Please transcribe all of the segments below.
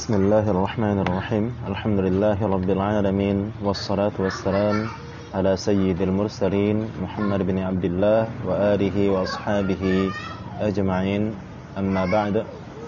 Bismillahirrahmanirrahim. Alhamdulillahirabbil alamin wassalatu wassalam ala sayyidil mursalin Muhammad bin Abdullah wa alihi wa ashabihi ajma'in. Amma ba'd.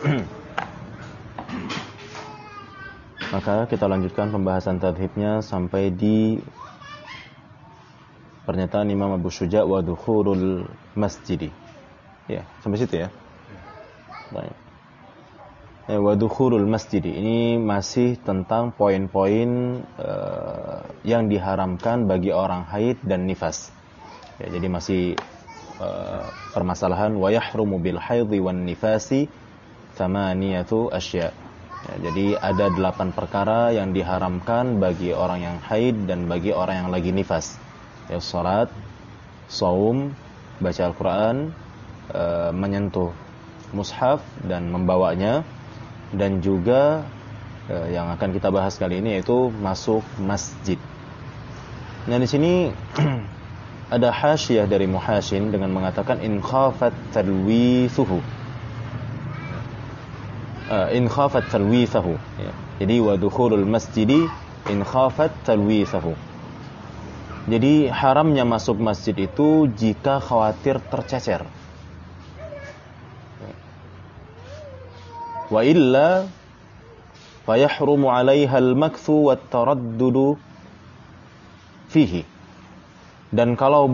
Maka kita lanjutkan pembahasan tadhibnya sampai di pernyataan Imam Abu Syuja' wa dukhulul masjidi. Ya, sampai situ ya. Baik. Wa dukhulul masjid ini masih tentang poin-poin yang diharamkan bagi orang haid dan nifas. Ya, jadi masih permasalahan wa yahrumu bil haidhi wan nifasi thamaniyatu asya. Ya, jadi ada 8 perkara yang diharamkan bagi orang yang haid dan bagi orang yang lagi nifas. Ya, salat, shaum, baca Al-Qur'an, menyentuh mushaf dan membawanya, dan juga yang akan kita bahas kali ini yaitu masuk masjid. Nah, di sini ada hasyiyah dari Muhashin dengan mengatakan in khafat talwithuhu. Ya. Jadi wa dukhulul masjidi in khafat talwithuhu. Jadi haramnya masuk masjid itu jika khawatir tercecer. Wa illa fayahrumu 'alaiha al-makthu wat-taraddudu fihi. Dan kalau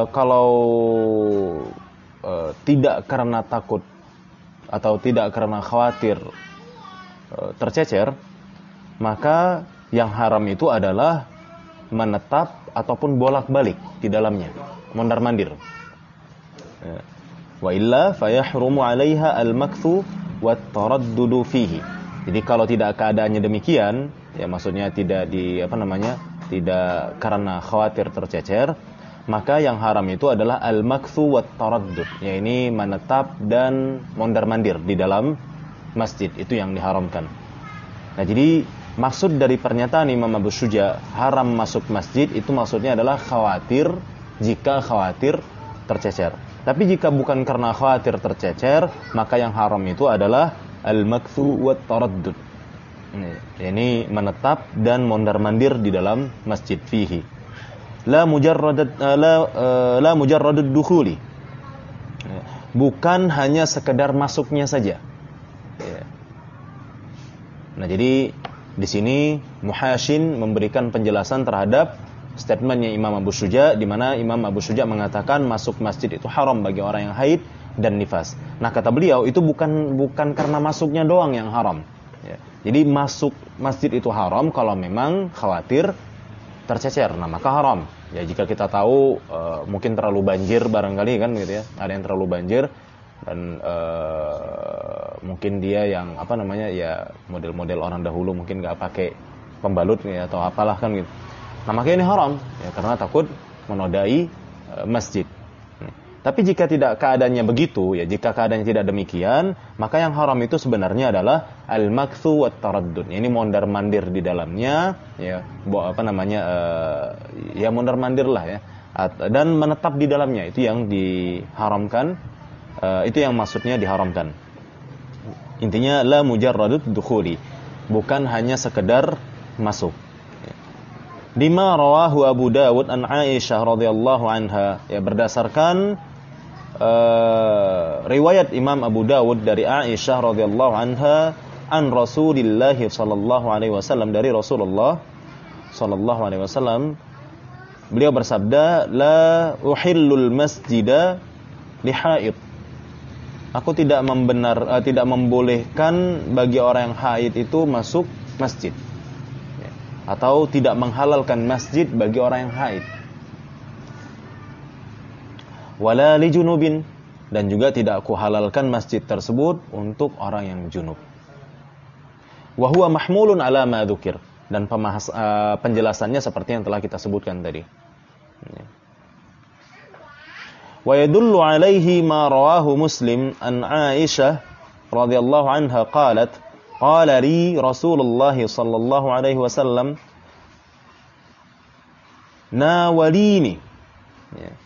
tidak karena takut atau tidak karena khawatir tercecer, maka yang haram itu adalah menetap ataupun bolak-balik di dalamnya, mondar-mandir. Wa illa fayahrumu 'alaiha al-makthu wat-taraddudu fihi. Jadi kalau tidak keadaannya demikian, ya maksudnya tidak tidak karena khawatir tercecer, maka yang haram itu adalah al-makthu wat-taraddud, ya ini menetap dan mondar-mandir di dalam masjid, itu yang diharamkan. Nah, jadi maksud dari pernyataan Imam Abu Syuja' haram masuk masjid itu maksudnya adalah jika khawatir tercecer. Tapi jika bukan karena khawatir tercecer, maka yang haram itu adalah al-makthu wat-taraddud. Ini menetap dan mondar-mandir di dalam masjid fihi. La mujarradud dukhuli. Bukan hanya sekedar masuknya saja. Nah, jadi di sini Muhashin memberikan penjelasan terhadap statementnya Imam Abu Syuja', di mana Imam Abu Syuja' mengatakan masuk masjid itu haram bagi orang yang haid dan nifas. Nah, kata beliau itu bukan karena masuknya doang yang haram. Ya. Jadi masuk masjid itu haram kalau memang khawatir tercecer. Nah, maka haram. Ya, jika kita tahu mungkin terlalu banjir barangkali kan gitu ya. Ada yang terlalu banjir dan mungkin dia yang ya model-model orang dahulu mungkin nggak pakai pembalut ya, atau apalah kan gitu. Nah, makanya ini haram ya, karena takut menodai masjid. Tapi jika tidak keadaannya begitu, ya jika keadaannya tidak demikian, maka yang haram itu sebenarnya adalah al-makthu wat-taraddud. Ini mondar-mandir di dalamnya, ya ya mondar-mandir lah ya, dan menetap di dalamnya, itu yang diharamkan, itu yang maksudnya diharamkan. Intinya la mujarradud dukhuli, bukan hanya sekedar masuk. Bima rawahu Abu Dawud an Aisyah radhiyallahu anha, ya berdasarkan riwayat Imam Abu Dawud dari Aisyah radhiyallahu anha an Rasulillah sallallahu alaihi wasallam, dari Rasulullah sallallahu alaihi wasallam, beliau bersabda, la uhillul masjida li haid. Aku tidak membolehkan bagi orang yang haid itu masuk masjid, atau tidak menghalalkan masjid bagi orang yang haid. Wala li junubin, dan juga tidak aku halalkan masjid tersebut untuk orang yang junub. Wa huwa mahmulun ala ma dzukir, dan penjelasannya seperti yang telah kita sebutkan tadi. Wa yadullu alaihi ma rawahu Muslim an Aisyah radhiyallahu anha qalat qala li Rasulullah sallallahu alaihi wasallam nawalini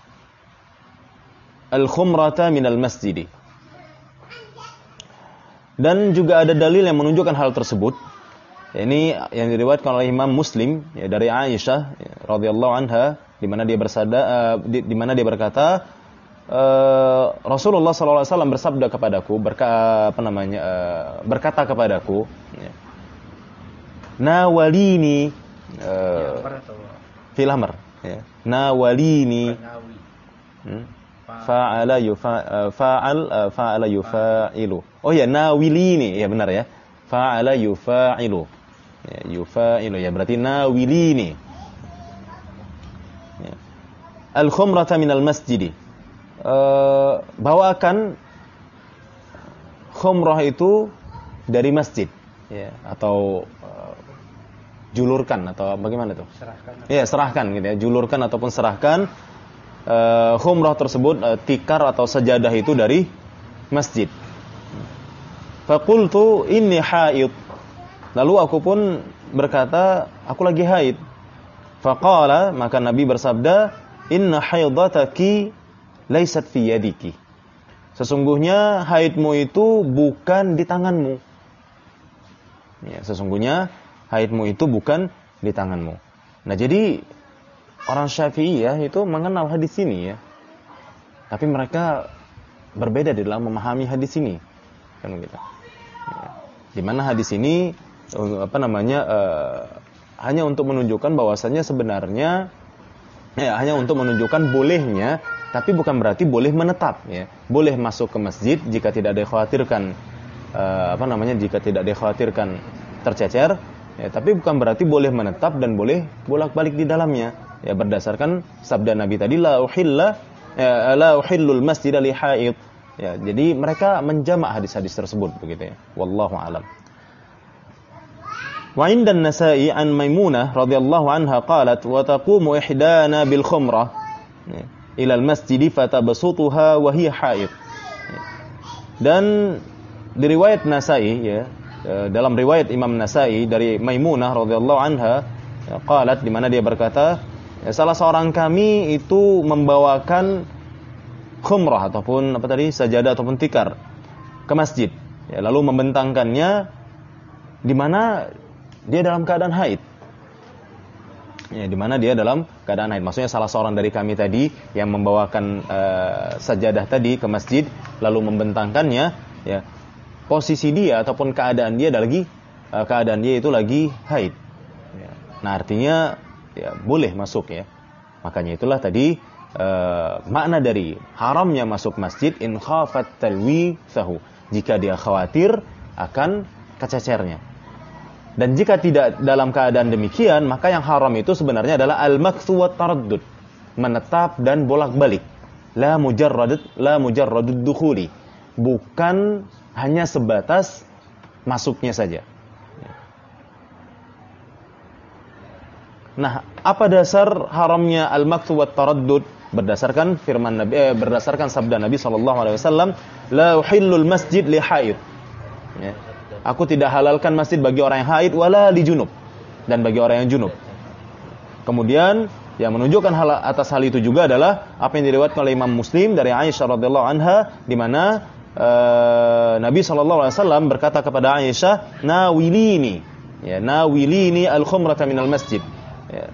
al-khumrata min al-masjid. Dan juga ada dalil yang menunjukkan hal tersebut. Ini yang diriwayatkan oleh Imam Muslim ya, dari Aisyah ya, radhiyallahu anha, di mana dia di mana dia berkata, Rasulullah SAW bersabda kepadaku, berkata kepadaku, ya, nawalini fil amr, ya, nawalini, fa'ala yufa'ilu. Oh ya, nawilini, ya benar ya, fa'ala yufa'ilu, ya, yufa'ilu ya berarti nawilini, ya. Al-khumrata minal masjidi, bawakan khumrah itu dari masjid ya, atau julurkan atau bagaimana tuh? Serahkan. Ya, serahkan gitu ya, julurkan ataupun serahkan khumrah tersebut, tikar atau sajadah itu dari masjid. Faqultu inni haid. Lalu aku pun berkata, aku lagi haid. Faqala, maka Nabi bersabda, inna haidataki laisat fi yadiki. Sesungguhnya haidmu itu bukan di tanganmu. Ya, sesungguhnya haidmu itu bukan di tanganmu. Nah, jadi orang Syafi'iyah itu mengenal hadis ini ya. Tapi mereka berbeda di dalam memahami hadis ini. Kan gitu. Ya. Di mana hadis ini hanya untuk menunjukkan bahwasannya sebenarnya ya, hanya untuk menunjukkan bolehnya, tapi bukan berarti boleh menetap ya. Boleh masuk ke masjid jika tidak dikhawatirkan jika tidak dikhawatirkan tercecer ya, tapi bukan berarti boleh menetap dan boleh bolak-balik di dalamnya ya, berdasarkan sabda Nabi tadi la uhillul masjida li haid ya. Jadi mereka menjamak hadis-hadis tersebut begitu ya, wallahu alam. Wa inda an-Nasa'i an Maimunah radhiyallahu anha qalat wa taqumu ihdana bil khumrah ila al-masjid fatabsutuha wa hiya haid. Dan di riwayat Nasa'i ya, dalam riwayat Imam Nasa'i dari Maimunah radhiyallahu anha ya, qalat, di mana dia berkata, ya, salah seorang kami itu membawakan khumrah ataupun sajadah ataupun tikar ke masjid ya, lalu membentangkannya di mana dia dalam keadaan haid. Ya, di mana dia dalam keadaan haid. Maksudnya salah seorang dari kami tadi yang membawakan sajadah tadi ke masjid lalu membentangkannya ya, posisi dia ataupun keadaan dia itu lagi haid. Ya. Nah, artinya ya boleh masuk ya. Makanya itulah tadi makna dari haramnya masuk masjid, in khafat talwithahu, jika dia khawatir akan kececernya. Dan jika tidak dalam keadaan demikian, maka yang haram itu sebenarnya adalah al-makthu wa taraddud, menetap dan bolak-balik. La mujarradud dukhuli, bukan hanya sebatas masuknya saja. Nah, apa dasar haramnya al-makthu wa taraddud? Berdasarkan firman Nabi, berdasarkan sabda Nabi SAW, la uhillul masjid li haid. Ya. Aku tidak halalkan masjid bagi orang yang haid wala li junub, dan bagi orang yang junub. Kemudian yang menunjukkan atas hal itu juga adalah apa yang diriwayatkan oleh Imam Muslim dari Aisyah radhiyallahu anha, di mana Nabi SAW berkata kepada Aisyah, nawilini, ya, nawilini al-khumrata minal masjid. Ya.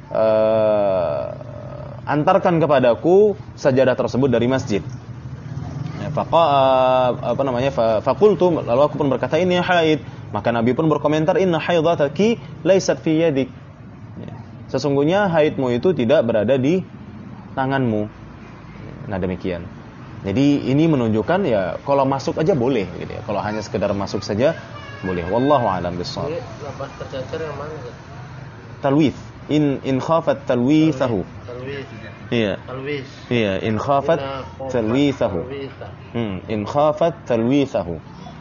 Antarkan kepadaku sajadah tersebut dari masjid. Faqultu, lalu aku pun berkata, ini haid. Maka Nabi pun berkomentar, inna haidataki laisat fi yadik. Sesungguhnya haidmu itu tidak berada di tanganmu. Nah, demikian. Jadi ini menunjukkan ya kalau masuk aja boleh gitu ya. Kalau hanya sekedar masuk saja boleh. Wallahu a'lam bishawab. Ini lapas tercecer yang mana? Talwith. In khafat talwithahu. Talwith. Iya. Talwith. Iya, in khafat talwithahu. In khafat talwithahu.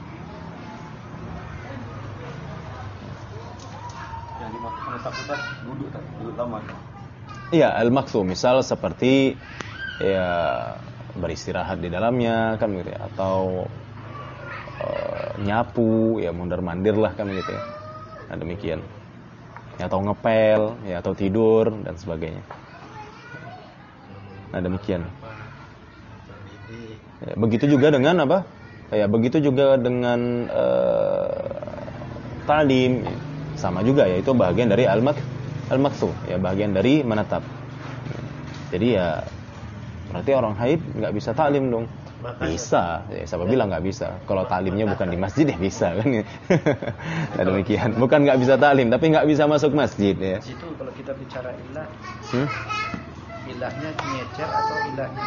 Yang dimaksud menetap duduk lama. Iya, al-makthu misal seperti ya beristirahat di dalamnya kan gitu ya, atau nyapu ya, mondar-mandir lah kan gitu ya. Nah, demikian. Ya, atau ngepel ya, atau tidur dan sebagainya. Nah, demikian. Ya, begitu juga dengan apa? Ya, begitu juga dengan ta'lim, sama juga ya, itu bagian dari al-makthu, ya, bagian dari menetap. Jadi ya berarti orang haid nggak bisa ta'lim dong. Makanya. Bisa, ya, siapa bilang nggak bisa? Kalau ta'limnya bukan di masjid ya bisa kan? Nah, demikian. Bukan nggak bisa ta'lim, tapi nggak bisa masuk masjid ya. Di situ kalau kita bicara ilah, ilahnya nyecer atau ilahnya?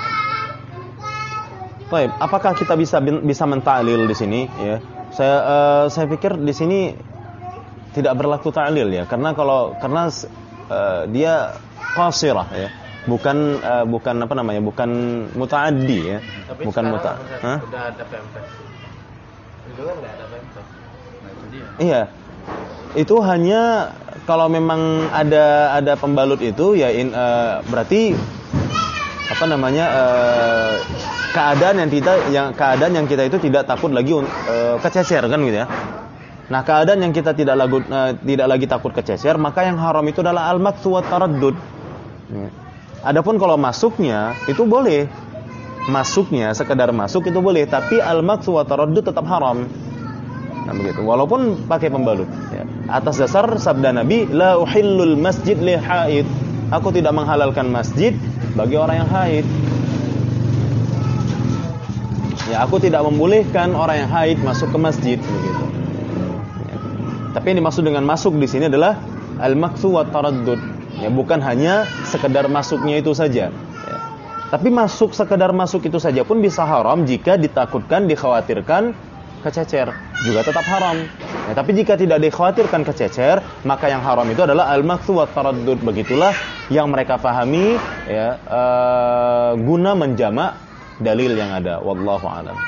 Baik, apakah kita bisa mentaklil di sini? Ya, saya pikir di sini tidak berlaku ta'lil ya, karena dia qasirah ya. Bukan apa namanya, bukan muta'addi ya. Tapi bukan sekarang udah ada pempek. Dulu kan nggak ada pempek. Nah, itu dia. Iya. Itu hanya kalau memang ada pembalut itu ya berarti apa namanya, keadaan yang kita itu tidak takut lagi kececer kan gitu ya. Nah, keadaan yang kita tidak lagi takut kececer, maka yang haram itu adalah al-makthu wa taraddud. Ya. Adapun kalau masuknya itu boleh. Masuknya sekedar masuk itu boleh, tapi al-makthu wa taraddud tetap haram. Nah, begitu. Walaupun pakai pembalut ya. Atas dasar sabda Nabi, la uhillul masjid li haid. Aku tidak menghalalkan masjid bagi orang yang haid. Ya, aku tidak membolehkan orang yang haid masuk ke masjid begitu. Ya. Tapi yang dimaksud dengan masuk di sini adalah al-makthu wa taraddud. Ya, bukan hanya sekedar masuknya itu saja. Ya. Tapi sekedar masuk itu saja pun bisa haram jika ditakutkan, dikhawatirkan kececer, juga tetap haram. Ya, tapi jika tidak dikhawatirkan kececer, maka yang haram itu adalah al-makthu wa taraddud. Begitulah yang mereka pahami ya, guna menjamak dalil yang ada. Wallahu a'lam.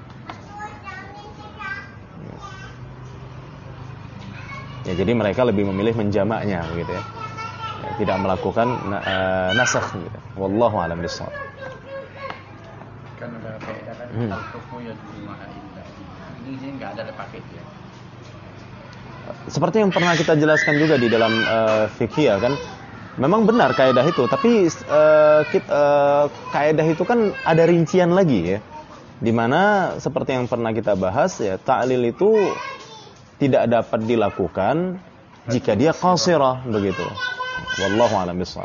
Ya, jadi mereka lebih memilih menjamaknya begitu ya. Tidak melakukan nasakh gitu. Wallahu a'lam bishawab. Kan udah kaidah kan al-hukmu yadullu ma'a illah. Ini sih enggak ada paket ya. Seperti yang pernah kita jelaskan juga di dalam fikih ya kan. Memang benar kaidah itu, tapi kaidah itu kan ada rincian lagi ya. Dimana seperti yang pernah kita bahas ya, ta'lil itu tidak dapat dilakukan jika dia qasirah begitu. Wallahu a'lam bishawab.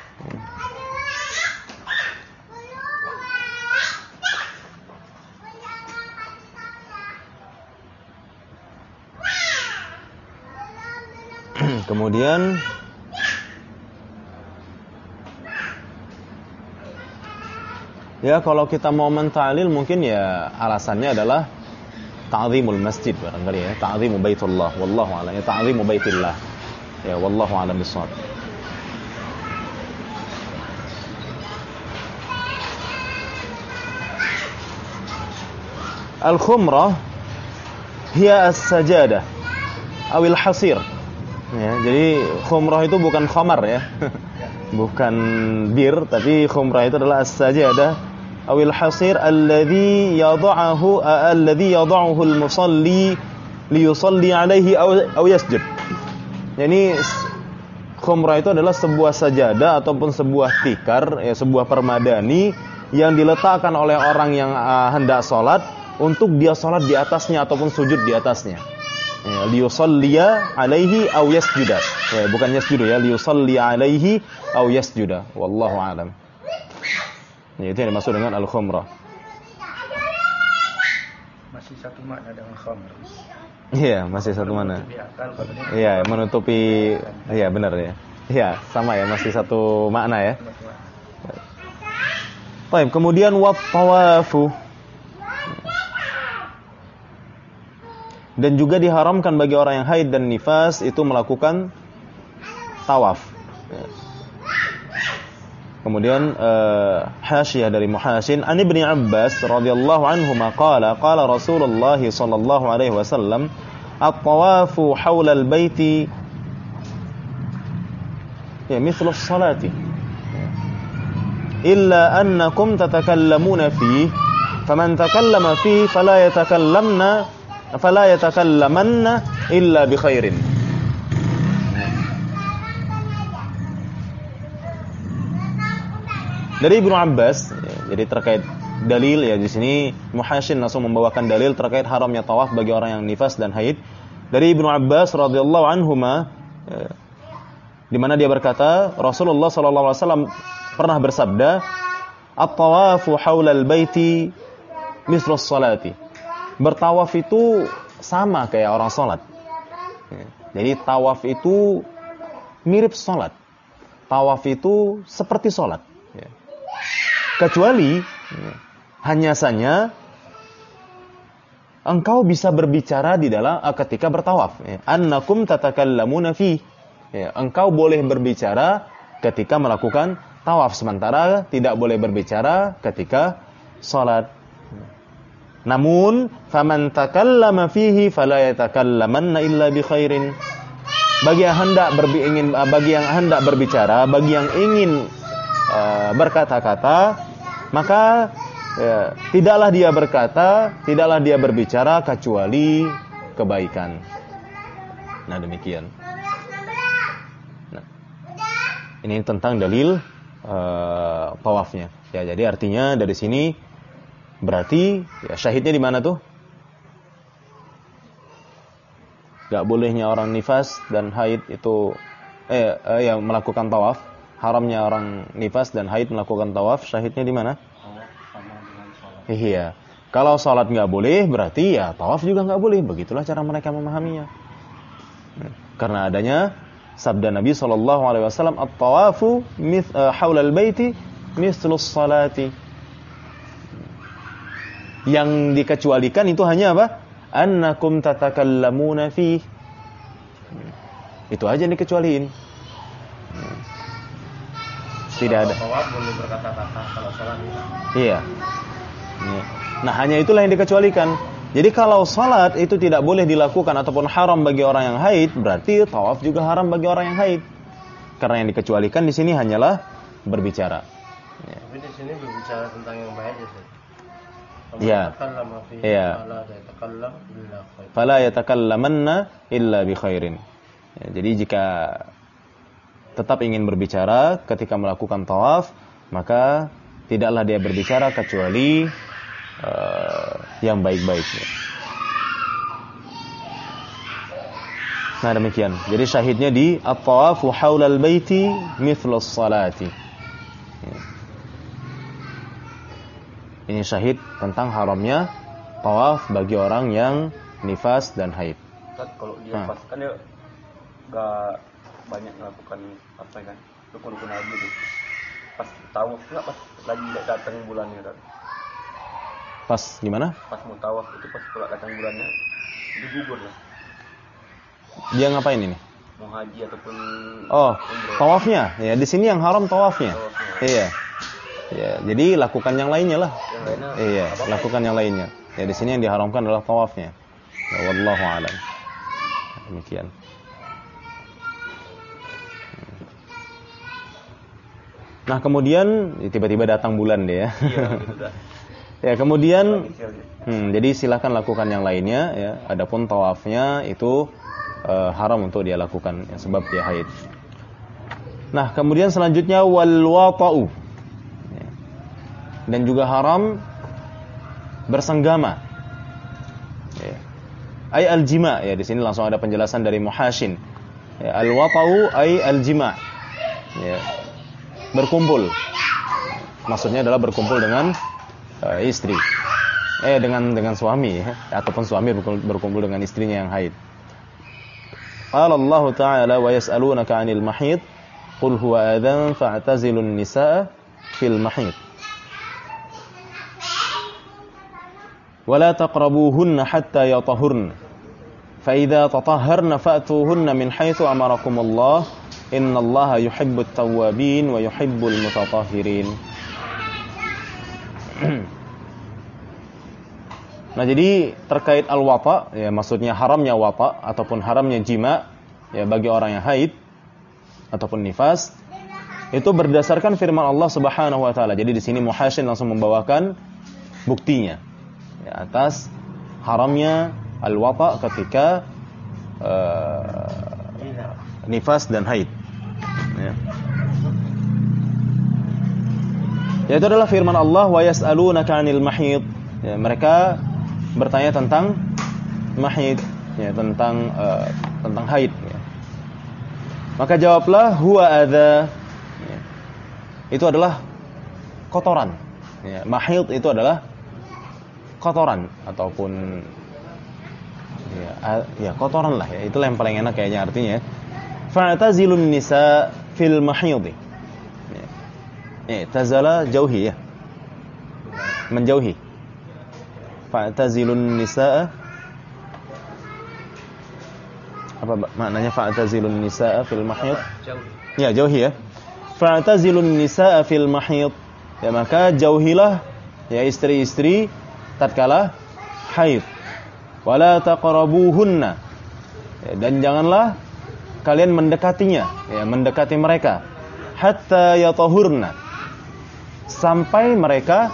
Kemudian ya, kalau kita mau mentalil mungkin ya alasannya adalah ta'zimul masjid barangkali ya, ta'zimu baitullah, wallahu a'lam, ya ta'zimu baitillah. Ya, wallahu a'lam bishawab. Al-khumrah hiya as-sajadah awil hasir. Ya, jadi khumrah itu bukan khamar ya. Bukan bir, tapi khumrah itu adalah as-sajadah awil hasir alladhi yad'uhu al-musalli liyusalli alaihi aw yasjud. Jadi khumrah itu adalah sebuah sajadah ataupun sebuah tikar ya, sebuah permadani yang diletakkan oleh orang yang hendak salat untuk dia salat di atasnya ataupun sujud di atasnya. Ya, liyusalliya alaihi aw yasjuda. Ya, bukan yasjudu ya, liyusalliya alaihi aw yasjuda. Wallahu a'lam. Ya, itu yang dimaksud dengan al-khumrah. Masih satu makna dengan khamr. Iya, masih satu mana? Iya, menutupi. Iya, benar ya. Iya, sama ya, masih satu makna ya. Baik, kemudian wat tawafu. Dan juga diharamkan bagi orang yang haid dan nifas itu melakukan tawaf. Kemudian hasyiah dari Muhassin, An Ibnu Abbas radhiyallahu anhu qala qala Rasulullah sallallahu alaihi wasallam at-tawafu haula al-baiti ya mithlu as-salati illa annakum tatakallamuna fihi faman takallama fihi fala yatakallamanna illa bi khairin. Dari Ibnu Abbas, jadi terkait dalil ya di sini Muhashin langsung membawakan dalil terkait haramnya tawaf bagi orang yang nifas dan haid dari Ibnu Abbas radhiyallahu anhuma di mana dia berkata Rasulullah sallallahu alaihi wasallam pernah bersabda at-tawafu haulal baiti mislu sholati. Bertawaf itu sama kayak orang salat. Jadi tawaf itu mirip salat. Tawaf itu seperti salat. Kecuali hanya saja engkau bisa berbicara di dalam ketika bertawaf. Annakum tatakallamuna fi. Engkau boleh berbicara ketika melakukan tawaf, sementara tidak boleh berbicara ketika salat. Namun faman takallama fihi fala yatakallamanna illa bi khairin. Bagi yang hendak berbicara, bagi yang ingin berkata-kata, maka tidaklah dia berbicara kecuali kebaikan. Nah, demikian. Nah, ini tentang dalil tawafnya. Ya, jadi artinya dari sini berarti ya syahidnya di mana tuh? Gak bolehnya orang nifas dan haid itu yang melakukan tawaf. Haramnya orang nifas dan haid melakukan tawaf, syahidnya di mana? Iya. Kalau salat nggak boleh, berarti ya tawaf juga nggak boleh. Begitulah cara mereka memahaminya. Karena adanya sabda Nabi SAW, at-tawafu haulal baiti mislus salati. Yang dikecualikan itu hanya apa? Annakum tatakallamuna fi. Itu aja yang dikecualiin. Tidak ada. Tawaf boleh berkata-kata, kalau salat tidak. Iya. Nah, hanya itulah yang dikecualikan. Jadi kalau salat itu tidak boleh dilakukan ataupun haram bagi orang yang haid, berarti tawaf juga haram bagi orang yang haid. Karena yang dikecualikan di sini hanyalah berbicara. Tapi di sini berbicara tentang yang baik ya. Iya. Iya. Fala yatakallamanna illa bi khairin. Ya, jadi jika tetap ingin berbicara ketika melakukan tawaf, maka tidaklah dia berbicara kecuali yang baik-baiknya. Nah, demikian. Jadi syahidnya di at-tawafu haulal baiti mithlus salati. Ini syahid tentang haramnya tawaf bagi orang yang nifas dan haid. Kalau dia pas kan dia gak banyak melakukan apa kan? Rukun-rukun haji itu. Pas tawaf enggak pas lagi datang bulannya kan? Pas gimana? Pas mau tawaf itu pas pula datang bulannya itu gugur lah. Dia ngapain ini? Mau haji ataupun tawafnya. Ya, di sini yang haram tawafnya. Iya. Ya, jadi lakukan yang lainnya lah. Yang lainnya, iya, lakukan yang lainnya. Ya, di sini yang diharamkan adalah tawafnya. Ya, wallahu a'lam. Demikian. Nah, kemudian tiba-tiba datang bulan deh ya. Iya, gitu dah. Ya, kemudian jadi silakan lakukan yang lainnya ya. Adapun tawafnya itu haram untuk dia lakukan ya, sebab dia haid. Nah, kemudian selanjutnya wal wata'u. Ya. Dan juga haram bersenggama. Ya. Ay al-jima' ya, di sini langsung ada penjelasan dari Muhashin. Ya, al-wata'u ay al-jima'. Ya. Berkumpul. Maksudnya adalah berkumpul dengan istri. Dengan suami ya, ataupun suami berkumpul dengan istrinya yang haid. Qala Allah Ta'ala wa yas'alunaka 'anil mahid qul huwa adhan fa'tazilun nisaa fil mahid. Wa la taqrabuhunna hatta yatahurna. Fa idza tatahharna fa'tuhunna min haitsu amarakumullah innallaha yuhibbut tawwabin wa yuhibbul mutatahhirin. Nah, jadi terkait al-wata ya, maksudnya haramnya wata ataupun haramnya jima ya bagi orang yang haid ataupun nifas itu berdasarkan firman Allah Subhanahu wa taala. Jadi di sini Muhashin langsung membawakan buktinya ya, atas haramnya al-wata ketika nifas dan haid. Ya. Yaitu adalah firman Allah, wa yas'alunaka 'anil mahid. Ya, mereka bertanya tentang mahid, ya, tentang haid, ya. Maka jawablah, huwa adza. Ya. Itu adalah kotoran. Ya, mahid itu adalah kotoran ataupun ya kotoran lah, ya. Itulah yang paling enak kayaknya artinya. Fa'tazilun nisa fil mahid. Ya, tazala jauhi, ya. Menjauhi. Fa'tazilun nisaa. Apa maknanya fa'tazilun nisaa fil mahid? Ya, jauhi, ya. Fa'tazilun nisaa fil mahid. Ya, maka jauhilah, ya, istri-istri tatkala haid. Wala taqrabuhunna. Ya, dan janganlah kalian mendekatinya, ya, mendekati mereka. Hatta yatahurna. Sampai mereka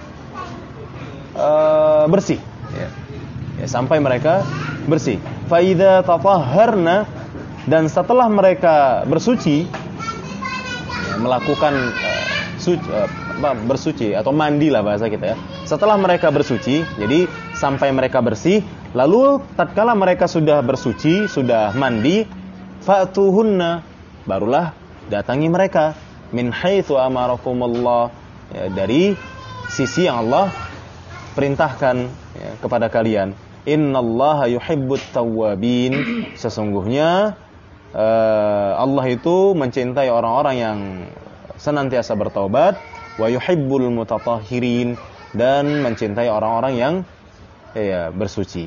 bersih, ya. Ya, sampai mereka bersih. Fa idza tatahharna, dan setelah mereka bersuci, ya, melakukan bersuci atau mandi lah bahasa kita, ya. Setelah mereka bersuci, jadi sampai mereka bersih, lalu tatkala mereka sudah bersuci, sudah mandi, fa'tuhunna, barulah datangi mereka, min haitsu amarakumullah, ya, dari sisi yang Allah perintahkan, ya, kepada kalian. Innallaha yuhibbut tawwabin. Sesungguhnya Allah itu mencintai orang-orang yang senantiasa bertaubat, wa yuhibbul mutatahhirin, dan mencintai orang-orang yang, ya, bersuci.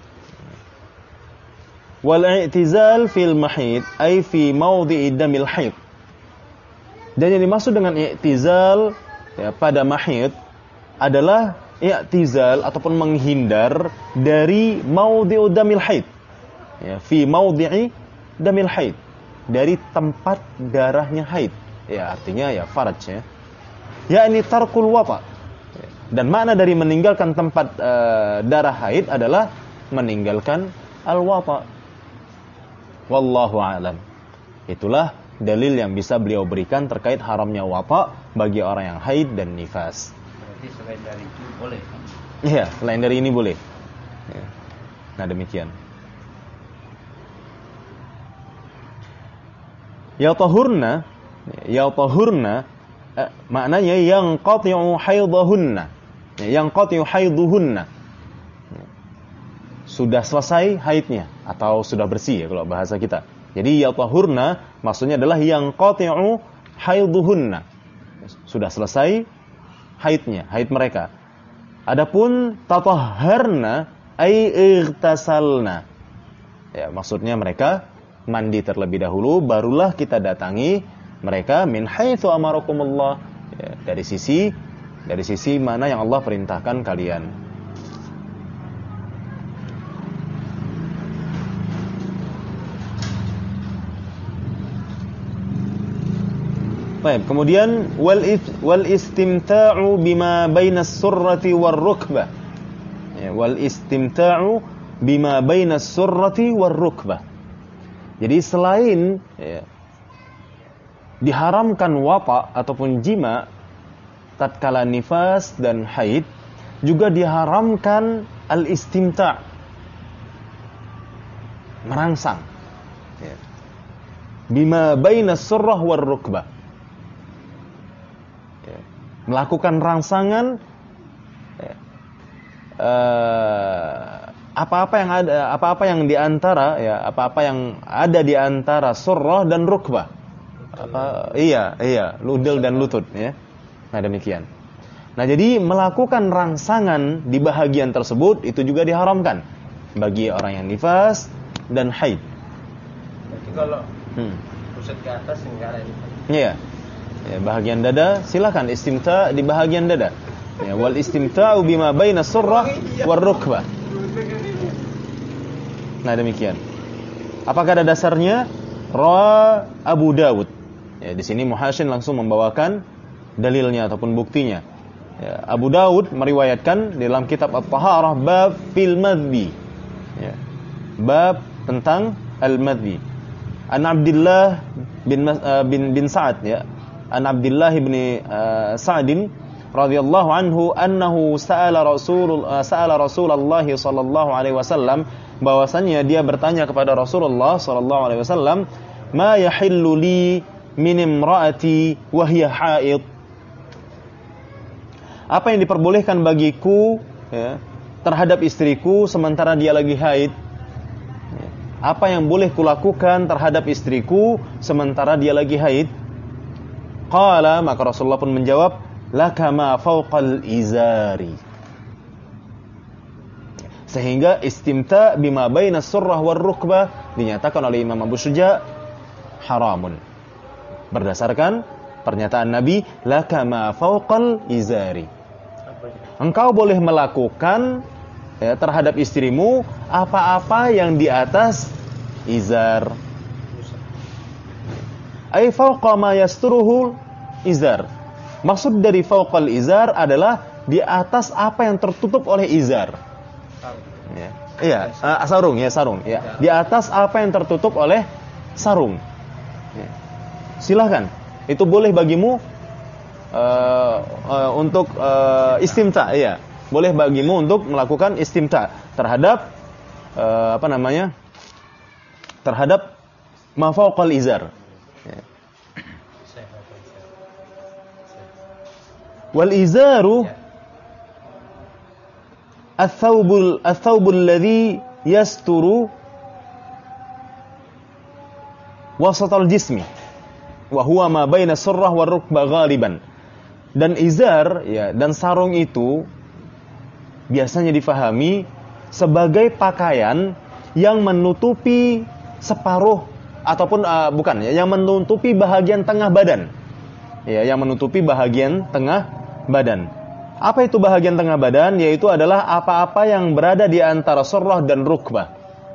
Wal i'tizal fil mahid ay fi mawdi'i damil haid. Dan yang dimaksud dengan i'tizal, ya, pada mahid adalah i'tizal ataupun menghindar dari mawdi'u damil haid. Ya, fi mawdi'i damil haid, dari tempat darahnya haid. Ya, artinya ya faraj, ya. Yakni tarkul wata. Dan makna dari meninggalkan tempat darah haid adalah meninggalkan al-wata. Wallahu a'lam. Itulah dalil yang bisa beliau berikan terkait haramnya wata bagi orang yang haid dan nifas. Berarti selain dari itu boleh, kan? Iya, selain dari ini boleh. Ya. Nah, demikian. Yatahurna maknanya yang qati'u haidahunna. Yang qati'u haiduhunna. Sudah selesai haidnya atau sudah bersih, ya, kalau bahasa kita. Jadi yatahurna maksudnya adalah yang qati'u haiduhunna. Sudah selesai haidnya, haid mereka. Adapun tatahharna ay ightasalna. Ya, maksudnya mereka mandi terlebih dahulu, barulah kita datangi mereka min haitsu amarakumullah, ya, dari sisi mana yang Allah perintahkan kalian. Baik, kemudian wal istimta'u bima bainas surrati war rukbah. Ya, wal istimta'u bima bainas surrati war rukbah. Jadi selain, ya, diharamkan wata ataupun jima tatkala nifas dan haid, juga diharamkan al-istimta', merangsang, ya, bima bainas surrah war rukbah, ya, melakukan rangsangan, ya, apa-apa yang di antara, ya, apa-apa yang ada di antara surrah dan rukbah. Iya, ludel dan lutut, ya. Nah, demikian. Nah, jadi melakukan rangsangan di bahagian tersebut itu juga diharamkan bagi orang yang nifas dan haid. Jadi kalau pusat ke atas enggak ada. Iya. Ya, bahagian dada silakan istimta di bahagian dada. Ya, wal istimta'u bima bainas surrah war rukbah. Nah, demikian. Apakah ada dasarnya? Rawa Abu Dawud. Ya, di sini Muhashin langsung membawakan dalilnya ataupun buktinya. Ya, Abu Dawud meriwayatkan dalam kitab At-Taharah bab fil madhi. Ya, bab tentang al-madhi. An Abdullah bin Sa'ad, ya. an Abdullah bin Sa'd radhiyallahu anhu annahu sa'ala Rasulullah sallallahu alaihi wasallam, bahwasanya dia bertanya kepada Rasulullah sallallahu alaihi wasallam, ma yahillu li min imraati wa hiya haid, apa yang diperbolehkan bagiku ya, terhadap istriku sementara dia lagi haid. Apa yang boleh kulakukan terhadap istriku sementara dia lagi haid? Qala, maka Rasulullah pun menjawab, laka ma fawqal izari. Sehingga istimta bima baina surrah war rukbah dinyatakan oleh Imam Abu Syuja haramun. Berdasarkan pernyataan Nabi, laka ma fawqal izari. Engkau boleh melakukan ya, terhadap istrimu apa-apa yang di atas izar. Ai fawqa ma yasturuhu izar. Maksud dari fawqal izar adalah di atas apa yang tertutup oleh izar. Ya. Iya, sarung ya, sarung ya. Di atas apa yang tertutup oleh sarung. Ya. Silakan. Itu boleh bagimu untuk istimta, ya. Boleh bagimu untuk melakukan istimta terhadap terhadap ma fawqal izar. Ya. Wal izaru ath-thawbul ladzi yasturu wasatal jismi wa huwa ma baina surrah war rukbah ghaliban. Dan izar ya, dan sarung itu biasanya difahami sebagai pakaian yang menutupi separuh ataupun bukan ya, yang menutupi bahagian tengah badan. Ya, yang menutupi bahagian tengah badan. Apa itu bahagian tengah badan? Yaitu adalah apa-apa yang berada di antara surrah dan rukbah.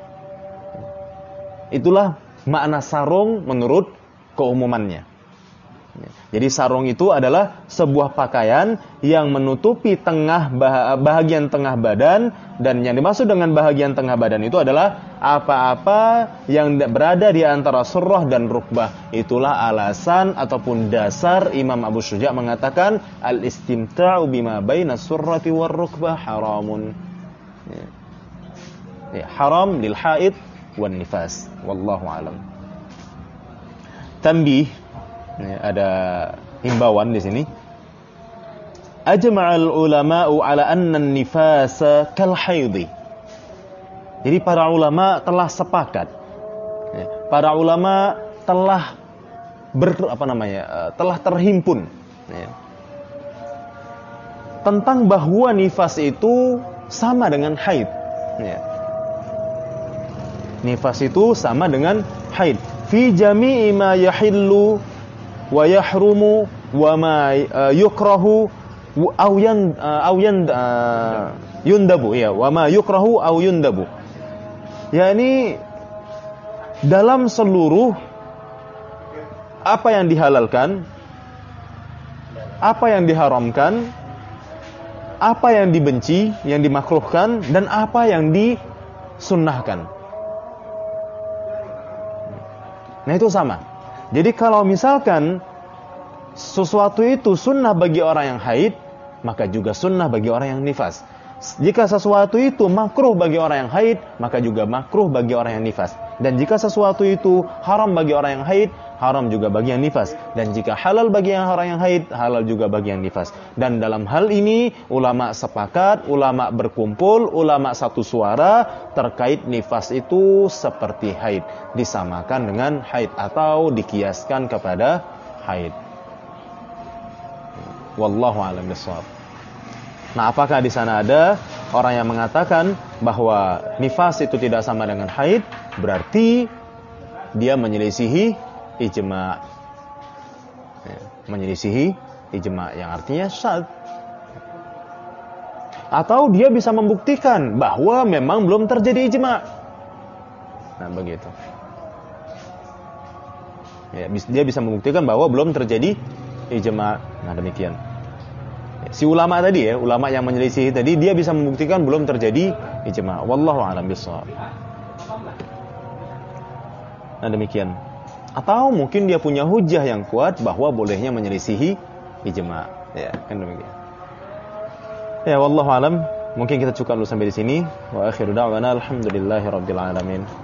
Itulah makna sarung menurut keumumannya. Jadi sarung itu adalah sebuah pakaian yang menutupi bahagian tengah badan, dan yang dimaksud dengan bahagian tengah badan itu adalah apa-apa yang berada di antara surrah dan rukbah. Itulah alasan ataupun dasar Imam Abu Syuja mengatakan al-istimta'u bima baina surrati war rukbah haramun. Ya, haram lil haid wan nifas. Wallahu alam. Tanbih, ada himbauan di sini. Ajma'al ulama'u ala anna an-nifasa kal haidhi. Jadi para ulama telah sepakat. Para ulama telah telah terhimpun tentang bahwa nifas itu sama dengan haid. Nifas itu sama dengan haid. Fi jami'i ma yahillu wa yahrumu wa ma yukrahu yundabu, ya, wa ma yukrahu aw yundabu. Yani dalam seluruh apa yang dihalalkan, apa yang diharamkan, apa yang dibenci, yang dimakruhkan, dan apa yang disunnahkan. Nah, itu sama. Jadi kalau misalkan sesuatu itu sunnah bagi orang yang haid, maka juga sunnah bagi orang yang nifas. Jika sesuatu itu makruh bagi orang yang haid, maka juga makruh bagi orang yang nifas. Dan jika sesuatu itu haram bagi orang yang haid, haram juga bagi yang nifas. Dan jika halal bagi orang yang haid, halal juga bagi yang nifas. Dan dalam hal ini ulama sepakat, ulama berkumpul, ulama satu suara terkait nifas itu seperti haid, disamakan dengan haid atau dikiaskan kepada haid. Wallahu a'lam bishawab. Nah, apakah di sana ada orang yang mengatakan bahwa nifas itu tidak sama dengan haid? Berarti dia menyelisihi ijma'. Menyelisihi ijma' yang artinya syadz. Atau dia bisa membuktikan bahwa memang belum terjadi ijma'. Nah, begitu. Ya, dia bisa membuktikan bahwa belum terjadi ijma'. Nah, demikian. Si ulama tadi ya, ulama yang menyelisihi tadi, dia bisa membuktikan belum terjadi ijma'. Wallahu a'lam bishawab. Nah, demikian. Atau mungkin dia punya hujah yang kuat bahwa bolehnya menyelisihi ijma'. Ya, kan demikian. Ya, wallahu alam. Mungkin kita cukup dulu sampai di sini. Wa akhiru da'wana alhamdulillahirabbil alamin.